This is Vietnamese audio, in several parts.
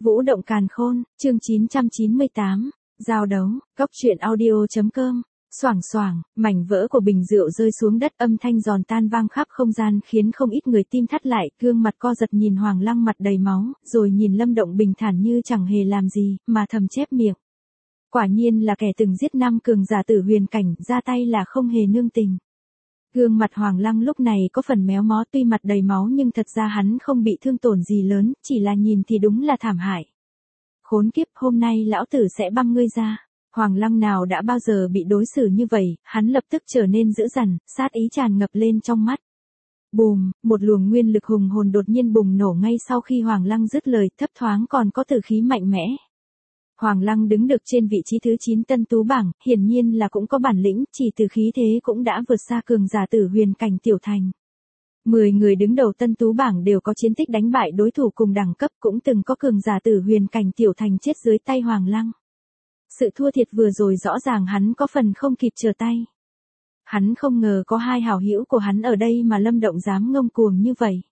Vũ động càn khôn, chương 998, giao đấu, cóc truyện audio.com. Xoảng xoảng, mảnh vỡ của bình rượu rơi xuống đất, âm thanh giòn tan vang khắp không gian khiến không ít người tim thắt lại, gương mặt co giật nhìn Hoàng Lăng mặt đầy máu, rồi nhìn Lâm Động bình thản như chẳng hề làm gì, mà thầm chép miệng. Quả nhiên là kẻ từng giết 5 cường giả tử huyền cảnh, ra tay là không hề nương tình. Gương mặt Hoàng Lăng lúc này có phần méo mó, tuy mặt đầy máu nhưng thật ra hắn không bị thương tổn gì lớn, chỉ là nhìn thì đúng là thảm hại. Khốn kiếp, hôm nay lão tử sẽ băm ngươi ra. Hoàng Lăng nào đã bao giờ bị đối xử như vậy, hắn lập tức trở nên dữ dằn, sát ý tràn ngập lên trong mắt. Bùm, một luồng nguyên lực hùng hồn đột nhiên bùng nổ ngay sau khi Hoàng Lăng dứt lời, thấp thoáng còn có tử khí mạnh mẽ. Hoàng Lăng đứng được trên vị trí thứ 9 tân tú bảng, hiển nhiên là cũng có bản lĩnh, chỉ từ khí thế cũng đã vượt xa cường giả tử huyền cảnh tiểu thành. 10 người đứng đầu tân tú bảng đều có chiến tích đánh bại đối thủ cùng đẳng cấp, cũng từng có cường giả tử huyền cảnh tiểu thành chết dưới tay Hoàng Lăng. Sự thua thiệt vừa rồi rõ ràng hắn có phần không kịp trở tay. Hắn không ngờ có hai hảo hữu của hắn ở đây mà Lâm Động dám ngông cuồng như vậy.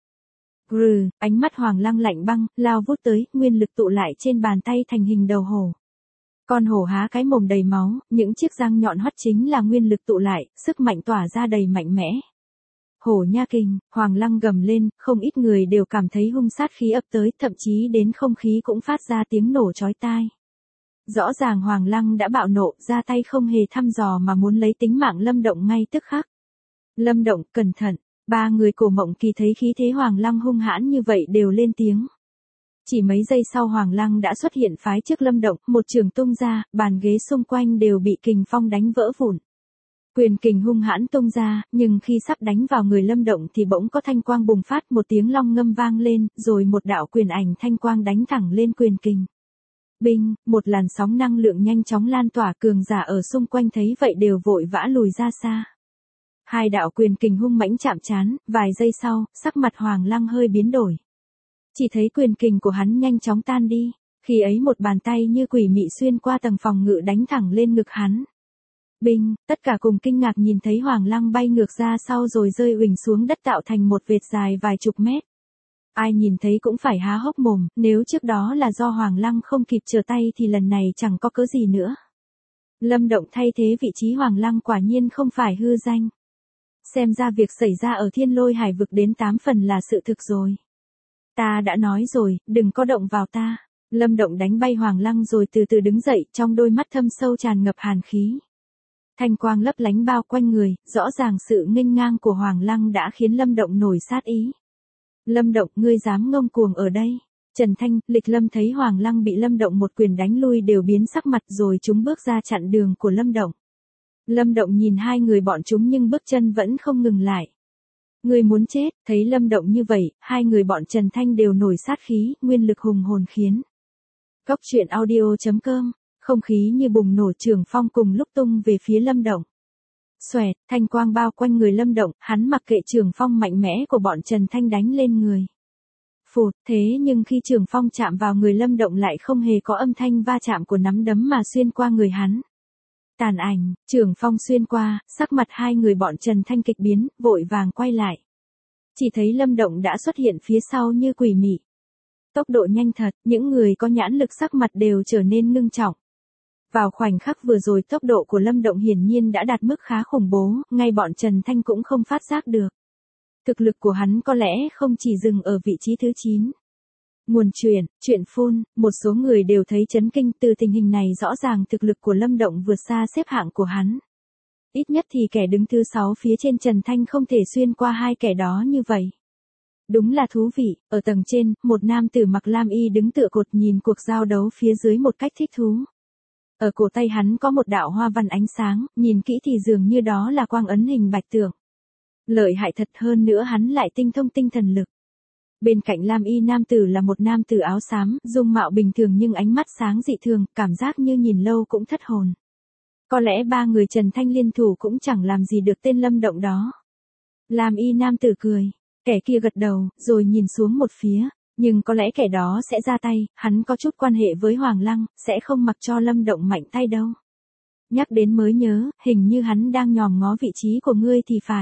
Ánh mắt Hoàng Lăng lạnh băng, lao vút tới, nguyên lực tụ lại trên bàn tay thành hình đầu hổ. Con hổ há cái mồm đầy máu, những chiếc răng nhọn hoắt chính là nguyên lực tụ lại, sức mạnh tỏa ra đầy mạnh mẽ. Hổ nha kình, Hoàng Lăng gầm lên, không ít người đều cảm thấy hung sát khí ập tới, thậm chí đến không khí cũng phát ra tiếng nổ chói tai. Rõ ràng Hoàng Lăng đã bạo nộ, ra tay không hề thăm dò mà muốn lấy tính mạng Lâm Động ngay tức khắc. Lâm Động, cẩn thận. 3 người Cổ Mộng Kỳ thấy khí thế Hoàng Lăng hung hãn như vậy đều lên tiếng. Chỉ mấy giây sau Hoàng Lăng đã xuất hiện phái trước Lâm Động, một trường tung ra, bàn ghế xung quanh đều bị kình phong đánh vỡ vụn. Quyền kình hung hãn tung ra, nhưng khi sắp đánh vào người Lâm Động thì bỗng có thanh quang bùng phát, một tiếng long ngâm vang lên, rồi một đạo quyền ảnh thanh quang đánh thẳng lên quyền kình. Binh, một làn sóng năng lượng nhanh chóng lan tỏa, cường giả ở xung quanh thấy vậy đều vội vã lùi ra xa. Hai đạo quyền kình hung mãnh chạm trán, vài giây sau, sắc mặt Hoàng Lăng hơi biến đổi. Chỉ thấy quyền kình của hắn nhanh chóng tan đi, khi ấy một bàn tay như quỷ mị xuyên qua tầng phòng ngự đánh thẳng lên ngực hắn. Binh, tất cả cùng kinh ngạc nhìn thấy Hoàng Lăng bay ngược ra sau rồi rơi uỳnh xuống đất tạo thành một vệt dài vài chục mét. Ai nhìn thấy cũng phải há hốc mồm, nếu trước đó là do Hoàng Lăng không kịp trở tay thì lần này chẳng có cớ gì nữa. Lâm Động thay thế vị trí Hoàng Lăng quả nhiên không phải hư danh. Xem ra việc xảy ra ở Thiên Lôi Hải vực đến 8 phần là sự thực rồi. Ta đã nói rồi, đừng có động vào ta. Lâm Động đánh bay Hoàng Lăng rồi từ từ đứng dậy, trong đôi mắt thâm sâu tràn ngập hàn khí. Thanh quang lấp lánh bao quanh người, rõ ràng sự nghênh ngang của Hoàng Lăng đã khiến Lâm Động nổi sát ý. Lâm Động, ngươi dám ngông cuồng ở đây. Trần Thanh, Lịch Lâm thấy Hoàng Lăng bị Lâm Động một quyền đánh lui đều biến sắc mặt rồi chúng bước ra chặn đường của Lâm Động. Lâm Động nhìn hai người bọn chúng nhưng bước chân vẫn không ngừng lại. Ngươi muốn chết, thấy Lâm Động như vậy, hai người bọn Trần Thanh đều nổi sát khí, nguyên lực hùng hồn khiến. Cóc truyện audio.com, không khí như bùng nổ, trường phong cùng lúc tung về phía Lâm Động. Xoẹt, thanh quang bao quanh người Lâm Động, hắn mặc kệ trường phong mạnh mẽ của bọn Trần Thanh đánh lên người. Phụt, thế nhưng khi trường phong chạm vào người Lâm Động lại không hề có âm thanh va chạm của nắm đấm mà xuyên qua người hắn. Tàn ảnh, trường phong xuyên qua, sắc mặt hai người bọn Trần Thanh kịch biến, vội vàng quay lại. Chỉ thấy Lâm Động đã xuất hiện phía sau như quỷ mị. Tốc độ nhanh thật, những người có nhãn lực sắc mặt đều trở nên ngưng trọng. Vào khoảnh khắc vừa rồi tốc độ của Lâm Động hiển nhiên đã đạt mức khá khủng bố, ngay bọn Trần Thanh cũng không phát giác được. Thực lực của hắn có lẽ không chỉ dừng ở vị trí thứ 9. Nguồn chuyện phun, một số người đều thấy chấn kinh, từ tình hình này rõ ràng thực lực của Lâm Động vượt xa xếp hạng của hắn. Ít nhất thì kẻ đứng thứ 6 phía trên Trần Thanh không thể xuyên qua hai kẻ đó như vậy. Đúng là thú vị, ở tầng trên, một nam tử mặc lam y đứng tựa cột nhìn cuộc giao đấu phía dưới một cách thích thú. Ở cổ tay hắn có một đạo hoa văn ánh sáng, nhìn kỹ thì dường như đó là quang ấn hình bạch tượng. Lợi hại thật, hơn nữa hắn lại tinh thông tinh thần lực. Bên cạnh lam y nam tử là một nam tử áo xám, dung mạo bình thường nhưng ánh mắt sáng dị thường, cảm giác như nhìn lâu cũng thất hồn. Có lẽ 3 người Trần Thanh liên thủ cũng chẳng làm gì được tên Lâm Động đó. Lam y nam tử cười, kẻ kia gật đầu, rồi nhìn xuống một phía. Nhưng có lẽ kẻ đó sẽ ra tay, hắn có chút quan hệ với Hoàng Lăng, sẽ không mặc cho Lâm Động mạnh tay đâu. Nhắc đến mới nhớ, hình như hắn đang nhòm ngó vị trí của ngươi thì phải.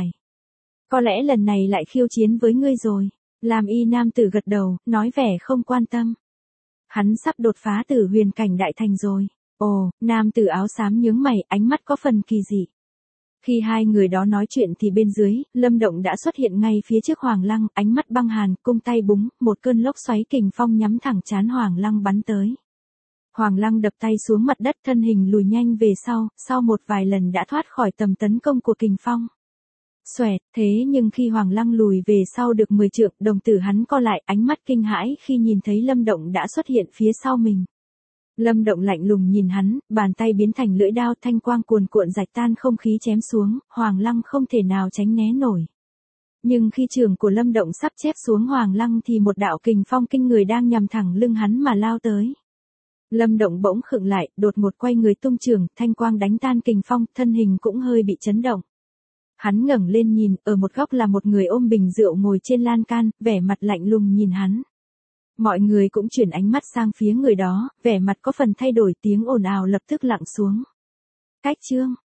Có lẽ lần này lại khiêu chiến với ngươi rồi. Lam y nam tử gật đầu, nói vẻ không quan tâm. Hắn sắp đột phá Tử Huyền cảnh đại thành rồi. Ồ, nam tử áo xám nhướng mày, ánh mắt có phần kỳ dị. Khi hai người đó nói chuyện thì bên dưới, Lâm Động đã xuất hiện ngay phía trước Hoàng Lăng, ánh mắt băng hàn, cung tay búng, một cơn lốc xoáy kình phong nhắm thẳng trán Hoàng Lăng bắn tới. Hoàng Lăng đập tay xuống mặt đất, thân hình lùi nhanh về sau một vài lần đã thoát khỏi tầm tấn công của kình phong. Xoẹt, thế nhưng khi Hoàng Lăng lùi về sau được 10 trượng, đồng tử hắn co lại, ánh mắt kinh hãi khi nhìn thấy Lâm Động đã xuất hiện phía sau mình. Lâm Động lạnh lùng nhìn hắn, bàn tay biến thành lưỡi đao, thanh quang cuồn cuộn rạch tan không khí chém xuống, Hoàng Lăng không thể nào tránh né nổi. Nhưng khi trường của Lâm Động sắp chép xuống Hoàng Lăng thì một đạo kình phong kinh người đang nhằm thẳng lưng hắn mà lao tới. Lâm Động bỗng khựng lại, đột ngột quay người tung trường, thanh quang đánh tan kình phong, thân hình cũng hơi bị chấn động. Hắn ngẩng lên nhìn, ở một góc là một người ôm bình rượu ngồi trên lan can, vẻ mặt lạnh lùng nhìn hắn. Mọi người cũng chuyển ánh mắt sang phía người đó, vẻ mặt có phần thay đổi, tiếng ồn ào lập tức lặng xuống. Cách chương